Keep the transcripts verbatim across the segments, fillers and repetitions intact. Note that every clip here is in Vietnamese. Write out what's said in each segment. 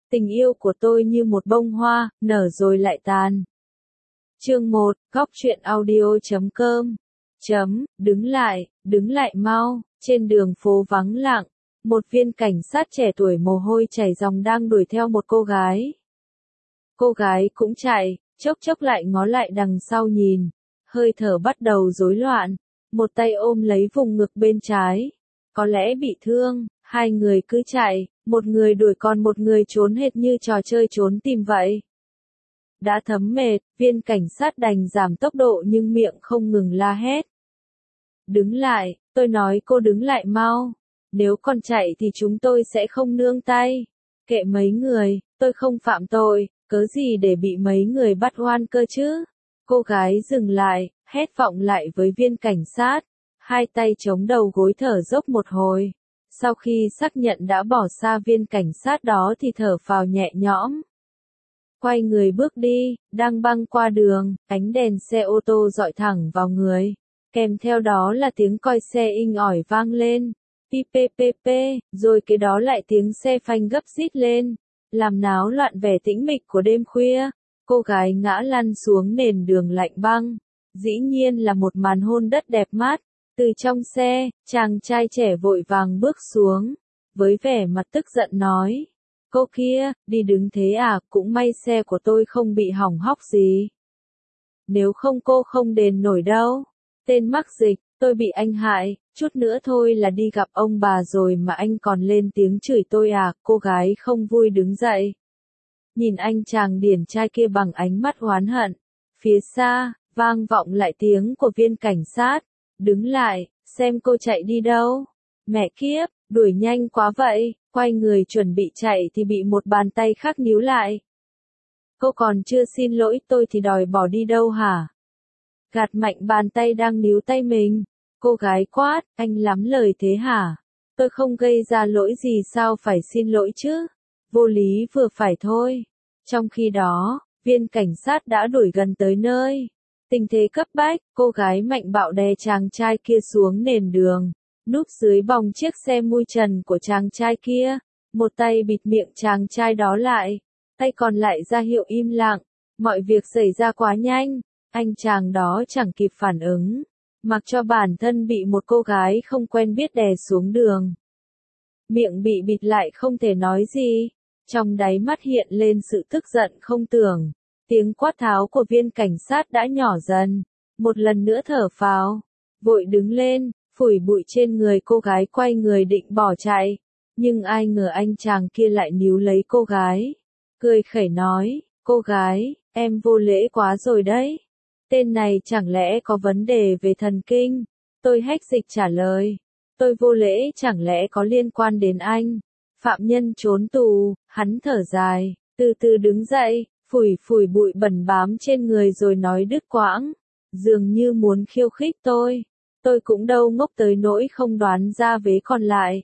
Tình yêu của tôi như một bông hoa, nở rồi lại tàn. Chương một, góc truyện audio chấm com. Chấm, đứng lại, đứng lại mau, trên đường phố vắng lặng, một viên cảnh sát trẻ tuổi mồ hôi chảy ròng đang đuổi theo một cô gái. Cô gái cũng chạy, chốc chốc lại ngó lại đằng sau nhìn, hơi thở bắt đầu rối loạn, một tay ôm lấy vùng ngực bên trái. Có lẽ bị thương, hai người cứ chạy, một người đuổi còn một người trốn hệt như trò chơi trốn tìm vậy. Đã thấm mệt, viên cảnh sát đành giảm tốc độ nhưng miệng không ngừng la hét. Đứng lại, tôi nói cô đứng lại mau. Nếu còn chạy thì chúng tôi sẽ không nương tay. Kệ mấy người, tôi không phạm tội, cớ gì để bị mấy người bắt oan cơ chứ. Cô gái dừng lại, hét vọng lại với viên cảnh sát. Hai tay chống đầu gối thở dốc một hồi. Sau khi xác nhận đã bỏ xa viên cảnh sát đó thì thở phào nhẹ nhõm. Quay người bước đi, đang băng qua đường, ánh đèn xe ô tô dọi thẳng vào người. Kèm theo đó là tiếng còi xe inh ỏi vang lên. Pi pi pi pi, rồi kế đó lại tiếng xe phanh gấp rít lên. Làm náo loạn vẻ tĩnh mịch của đêm khuya. Cô gái ngã lăn xuống nền đường lạnh băng. Dĩ nhiên là một màn hôn đất đẹp mắt. Từ trong xe, chàng trai trẻ vội vàng bước xuống. Với vẻ mặt tức giận nói. Cô kia, đi đứng thế à, cũng may xe của tôi không bị hỏng hóc gì. Nếu không cô không đền nổi đâu. Tên mắc dịch, tôi bị anh hại, chút nữa thôi là đi gặp ông bà rồi mà anh còn lên tiếng chửi tôi à, cô gái không vui đứng dậy. Nhìn anh chàng điển trai kia bằng ánh mắt oán hận. Phía xa, vang vọng lại tiếng của viên cảnh sát. Đứng lại, xem cô chạy đi đâu. Mẹ kiếp, đuổi nhanh quá vậy, quay người chuẩn bị chạy thì bị một bàn tay khác níu lại. Cô còn chưa xin lỗi tôi thì đòi bỏ đi đâu hả? Gạt mạnh bàn tay đang níu tay mình. Cô gái quát, anh lắm lời thế hả? Tôi không gây ra lỗi gì sao phải xin lỗi chứ? Vô lý vừa phải thôi. Trong khi đó, viên cảnh sát đã đuổi gần tới nơi. Tình thế cấp bách, cô gái mạnh bạo đè chàng trai kia xuống nền đường. Núp dưới bòng chiếc xe mui trần của chàng trai kia. Một tay bịt miệng chàng trai đó lại. Tay còn lại ra hiệu im lặng. Mọi việc xảy ra quá nhanh. Anh chàng đó chẳng kịp phản ứng. Mặc cho bản thân bị một cô gái không quen biết đè xuống đường. Miệng bị bịt lại không thể nói gì. Trong đáy mắt hiện lên sự tức giận không tưởng. Tiếng quát tháo của viên cảnh sát đã nhỏ dần. Một lần nữa thở phào. Vội đứng lên, phủi bụi trên người cô gái quay người định bỏ chạy. Nhưng ai ngờ anh chàng kia lại níu lấy cô gái. Cười khẩy nói, cô gái, em vô lễ quá rồi đấy. Tên này chẳng lẽ có vấn đề về thần kinh? Tôi hách dịch trả lời. Tôi vô lễ chẳng lẽ có liên quan đến anh? Phạm nhân trốn tù, hắn thở dài, từ từ đứng dậy, phủi phủi bụi bẩn bám trên người rồi nói đứt quãng. Dường như muốn khiêu khích tôi. Tôi cũng đâu ngốc tới nỗi không đoán ra vế còn lại.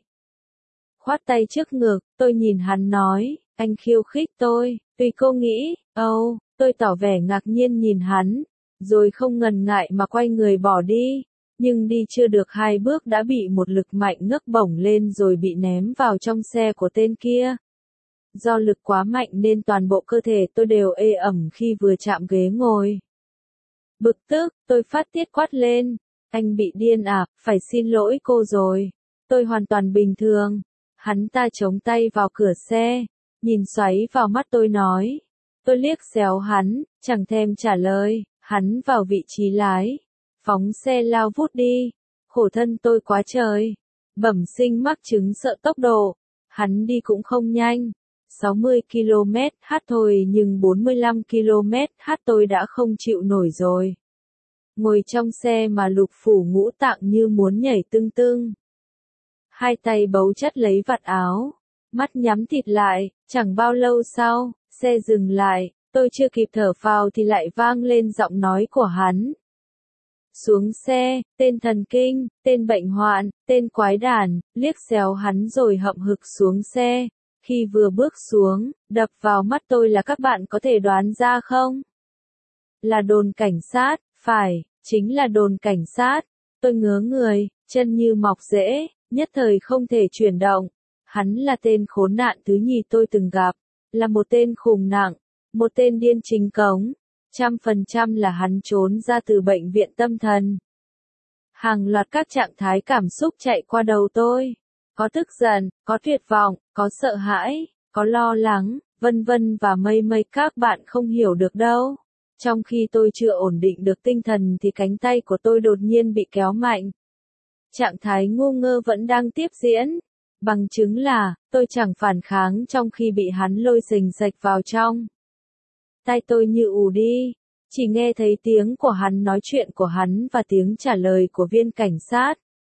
Khoát tay trước ngực, tôi nhìn hắn nói, anh khiêu khích tôi, tùy cô nghĩ, âu, oh, tôi tỏ vẻ ngạc nhiên nhìn hắn. Rồi không ngần ngại mà quay người bỏ đi, nhưng đi chưa được hai bước đã bị một lực mạnh ngấc bổng lên rồi bị ném vào trong xe của tên kia. Do lực quá mạnh nên toàn bộ cơ thể tôi đều ê ẩm khi vừa chạm ghế ngồi. Bực tức, tôi phát tiết quát lên, anh bị điên à, phải xin lỗi cô rồi. Tôi hoàn toàn bình thường. Hắn ta chống tay vào cửa xe, nhìn xoáy vào mắt tôi nói. Tôi liếc xéo hắn, chẳng thèm trả lời. Hắn vào vị trí lái, phóng xe lao vút đi, khổ thân tôi quá trời, bẩm sinh mắc chứng sợ tốc độ, hắn đi cũng không nhanh, sáu mươi ki lô mét h thôi nhưng bốn mươi lăm ki lô mét h tôi đã không chịu nổi rồi. Ngồi trong xe mà lục phủ ngũ tạng như muốn nhảy tưng tưng. Hai tay bấu chặt lấy vạt áo, mắt nhắm thịt lại, chẳng bao lâu sau, xe dừng lại. Tôi chưa kịp thở phào thì lại vang lên giọng nói của hắn. Xuống xe, tên thần kinh, tên bệnh hoạn, tên quái đản, liếc xéo hắn rồi hậm hực xuống xe. Khi vừa bước xuống, đập vào mắt tôi là các bạn có thể đoán ra không? Là đồn cảnh sát, phải, chính là đồn cảnh sát. Tôi ngớ người, chân như mọc rễ, nhất thời không thể chuyển động. Hắn là tên khốn nạn thứ nhì tôi từng gặp. là một tên khùng nặng, một tên điên chính cống, trăm phần trăm là hắn trốn ra từ bệnh viện tâm thần. Hàng loạt các trạng thái cảm xúc chạy qua đầu tôi, có tức giận, có tuyệt vọng, có sợ hãi, có lo lắng, vân vân và mây mây các bạn không hiểu được đâu. Trong khi tôi chưa ổn định được tinh thần thì cánh tay của tôi đột nhiên bị kéo mạnh. Trạng thái ngu ngơ vẫn đang tiếp diễn. Bằng chứng là, tôi chẳng phản kháng trong khi bị hắn lôi xình xạch vào trong. Tai tôi như ù đi, chỉ nghe thấy tiếng của hắn nói chuyện của hắn và tiếng trả lời của viên cảnh sát.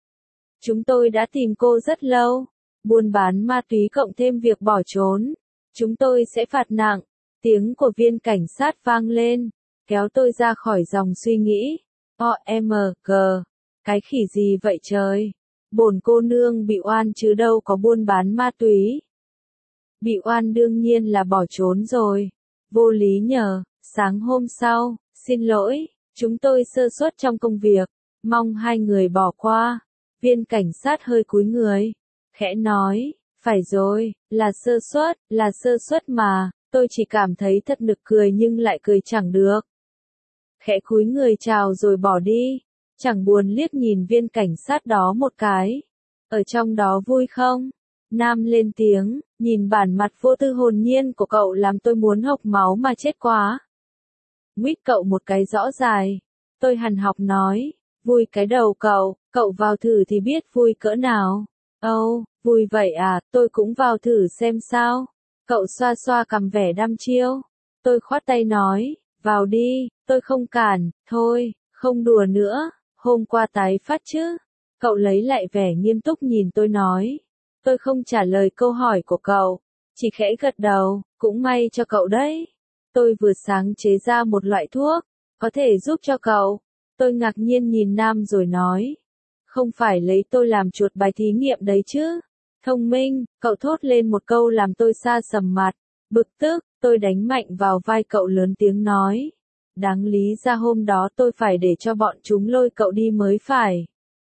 Chúng tôi đã tìm cô rất lâu. Buôn bán ma túy cộng thêm việc bỏ trốn. Chúng tôi sẽ phạt nặng. Tiếng của viên cảnh sát vang lên, kéo tôi ra khỏi dòng suy nghĩ. O M G, cái khỉ gì vậy trời? Bổn cô nương bị oan chứ đâu có buôn bán ma túy. Bị oan đương nhiên là bỏ trốn rồi. Vô lý nhờ. Sáng hôm sau, xin lỗi, chúng tôi sơ suất trong công việc, mong hai người bỏ qua. Viên cảnh sát hơi cúi người, khẽ nói, phải rồi, là sơ suất, là sơ suất mà, tôi chỉ cảm thấy thật nực cười nhưng lại cười chẳng được. Khẽ cúi người chào rồi bỏ đi, chẳng buồn liếc nhìn viên cảnh sát đó một cái. Ở trong đó vui không? Nam lên tiếng, nhìn bản mặt vô tư hồn nhiên của cậu làm tôi muốn hộc máu mà chết quá. Nguyết cậu một cái rõ dài. Tôi hằn học nói, vui cái đầu cậu, cậu vào thử thì biết vui cỡ nào. Âu, oh, vui vậy à, tôi cũng vào thử xem sao. Cậu xoa xoa cằm vẻ đăm chiêu. Tôi khoát tay nói, vào đi, tôi không cản, thôi, không đùa nữa, hôm qua tái phát chứ. Cậu lấy lại vẻ nghiêm túc nhìn tôi nói. Tôi không trả lời câu hỏi của cậu, chỉ khẽ gật đầu, cũng may cho cậu đấy. Tôi vừa sáng chế ra một loại thuốc, có thể giúp cho cậu. Tôi ngạc nhiên nhìn Nam rồi nói. Không phải lấy tôi làm chuột bài thí nghiệm đấy chứ. Thông minh, cậu thốt lên một câu làm tôi sa sầm mặt. Bực tức, tôi đánh mạnh vào vai cậu lớn tiếng nói. Đáng lý ra hôm đó tôi phải để cho bọn chúng lôi cậu đi mới phải.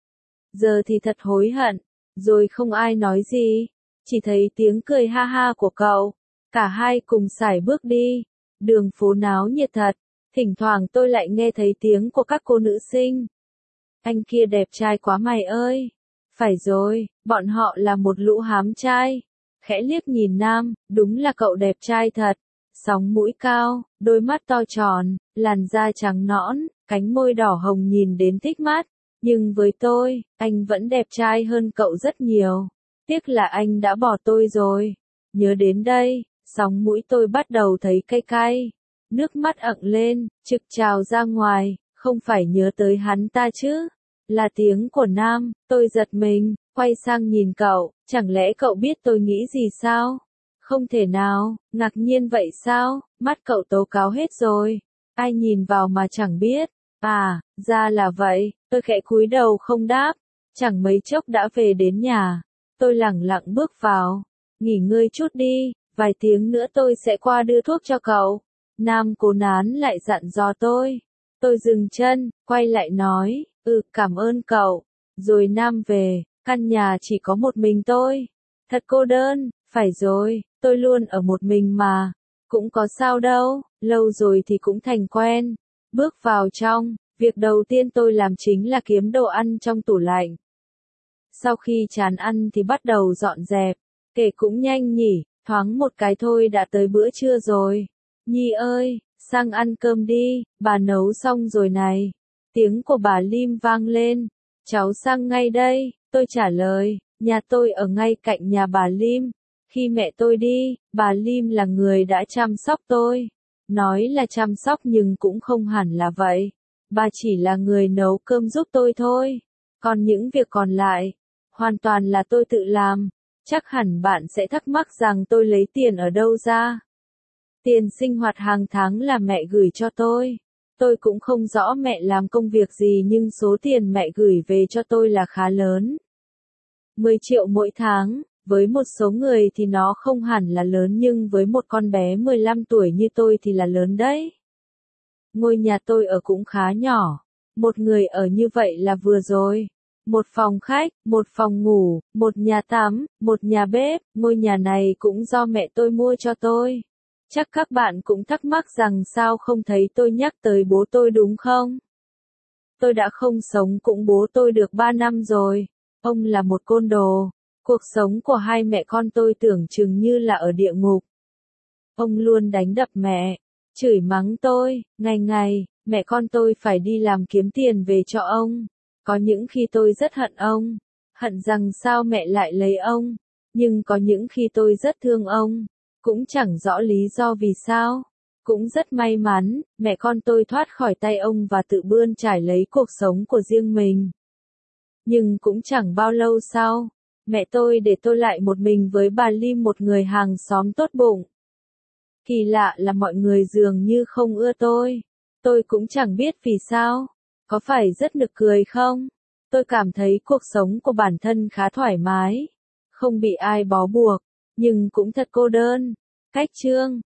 Giờ thì thật hối hận. Rồi không ai nói gì. Chỉ thấy tiếng cười ha ha của cậu. Cả hai cùng sải bước đi. Đường phố náo nhiệt thật. Thỉnh thoảng tôi lại nghe thấy tiếng của các cô nữ sinh. Anh kia đẹp trai quá mày ơi. Phải rồi, bọn họ là một lũ hám trai. Khẽ liếc nhìn Nam, đúng là cậu đẹp trai thật. Sóng mũi cao, đôi mắt to tròn, làn da trắng nõn, cánh môi đỏ hồng nhìn đến thích mắt. Nhưng với tôi, anh vẫn đẹp trai hơn cậu rất nhiều. Tiếc là anh đã bỏ tôi rồi. Nhớ đến đây, sóng mũi tôi bắt đầu thấy cay cay. Nước mắt ẩn lên, trực trào ra ngoài, không phải nhớ tới hắn ta chứ. Là tiếng của Nam, tôi giật mình, quay sang nhìn cậu, chẳng lẽ cậu biết tôi nghĩ gì sao? Không thể nào, ngạc nhiên vậy sao, mắt cậu tố cáo hết rồi. Ai nhìn vào mà chẳng biết. À, ra là vậy, tôi khẽ cúi đầu không đáp. Chẳng mấy chốc đã về đến nhà. Tôi lẳng lặng bước vào. Nghỉ ngơi chút đi, vài tiếng nữa tôi sẽ qua đưa thuốc cho cậu. Nam cố nán lại dặn dò tôi. Tôi dừng chân, quay lại nói, ừ cảm ơn cậu. Rồi Nam về, căn nhà chỉ có một mình tôi. Thật cô đơn, phải rồi, tôi luôn ở một mình mà. Cũng có sao đâu, lâu rồi thì cũng thành quen. Bước vào trong, việc đầu tiên tôi làm chính là kiếm đồ ăn trong tủ lạnh. Sau khi chán ăn thì bắt đầu dọn dẹp. Kể cũng nhanh nhỉ, thoáng một cái thôi đã tới bữa trưa rồi. Nhi ơi, sang ăn cơm đi, bà nấu xong rồi này. Tiếng của bà Lim vang lên. Cháu sang ngay đây, tôi trả lời, nhà tôi ở ngay cạnh nhà bà Lim. Khi mẹ tôi đi, bà Lim là người đã chăm sóc tôi. Nói là chăm sóc nhưng cũng không hẳn là vậy. Bà chỉ là người nấu cơm giúp tôi thôi. Còn những việc còn lại, hoàn toàn là tôi tự làm. Chắc hẳn bạn sẽ thắc mắc rằng tôi lấy tiền ở đâu ra. Tiền sinh hoạt hàng tháng là mẹ gửi cho tôi. Tôi cũng không rõ mẹ làm công việc gì nhưng số tiền mẹ gửi về cho tôi là khá lớn. mười triệu mỗi tháng, với một số người thì nó không hẳn là lớn nhưng với một con bé mười lăm tuổi như tôi thì là lớn đấy. Ngôi nhà tôi ở cũng khá nhỏ. Một người ở như vậy là vừa rồi. một phòng khách, một phòng ngủ, một nhà tắm, một nhà bếp, ngôi nhà này cũng do mẹ tôi mua cho tôi. Chắc các bạn cũng thắc mắc rằng sao không thấy tôi nhắc tới bố tôi đúng không? Tôi đã không sống cùng bố tôi được ba năm rồi. Ông là một côn đồ. Cuộc sống của hai mẹ con tôi tưởng chừng như là ở địa ngục. Ông luôn đánh đập mẹ, chửi mắng tôi, ngày ngày, mẹ con tôi phải đi làm kiếm tiền về cho ông. Có những khi tôi rất hận ông, hận rằng sao mẹ lại lấy ông, nhưng có những khi tôi rất thương ông, cũng chẳng rõ lý do vì sao. Cũng rất may mắn, mẹ con tôi thoát khỏi tay ông và tự bươn trải lấy cuộc sống của riêng mình. Nhưng cũng chẳng bao lâu sau, mẹ tôi để tôi lại một mình với bà Lim, một người hàng xóm tốt bụng. Kỳ lạ là mọi người dường như không ưa tôi. Tôi cũng chẳng biết vì sao. Có phải rất nực cười không? Tôi cảm thấy cuộc sống của bản thân khá thoải mái. Không bị ai bó buộc. Nhưng cũng thật cô đơn. Cách chương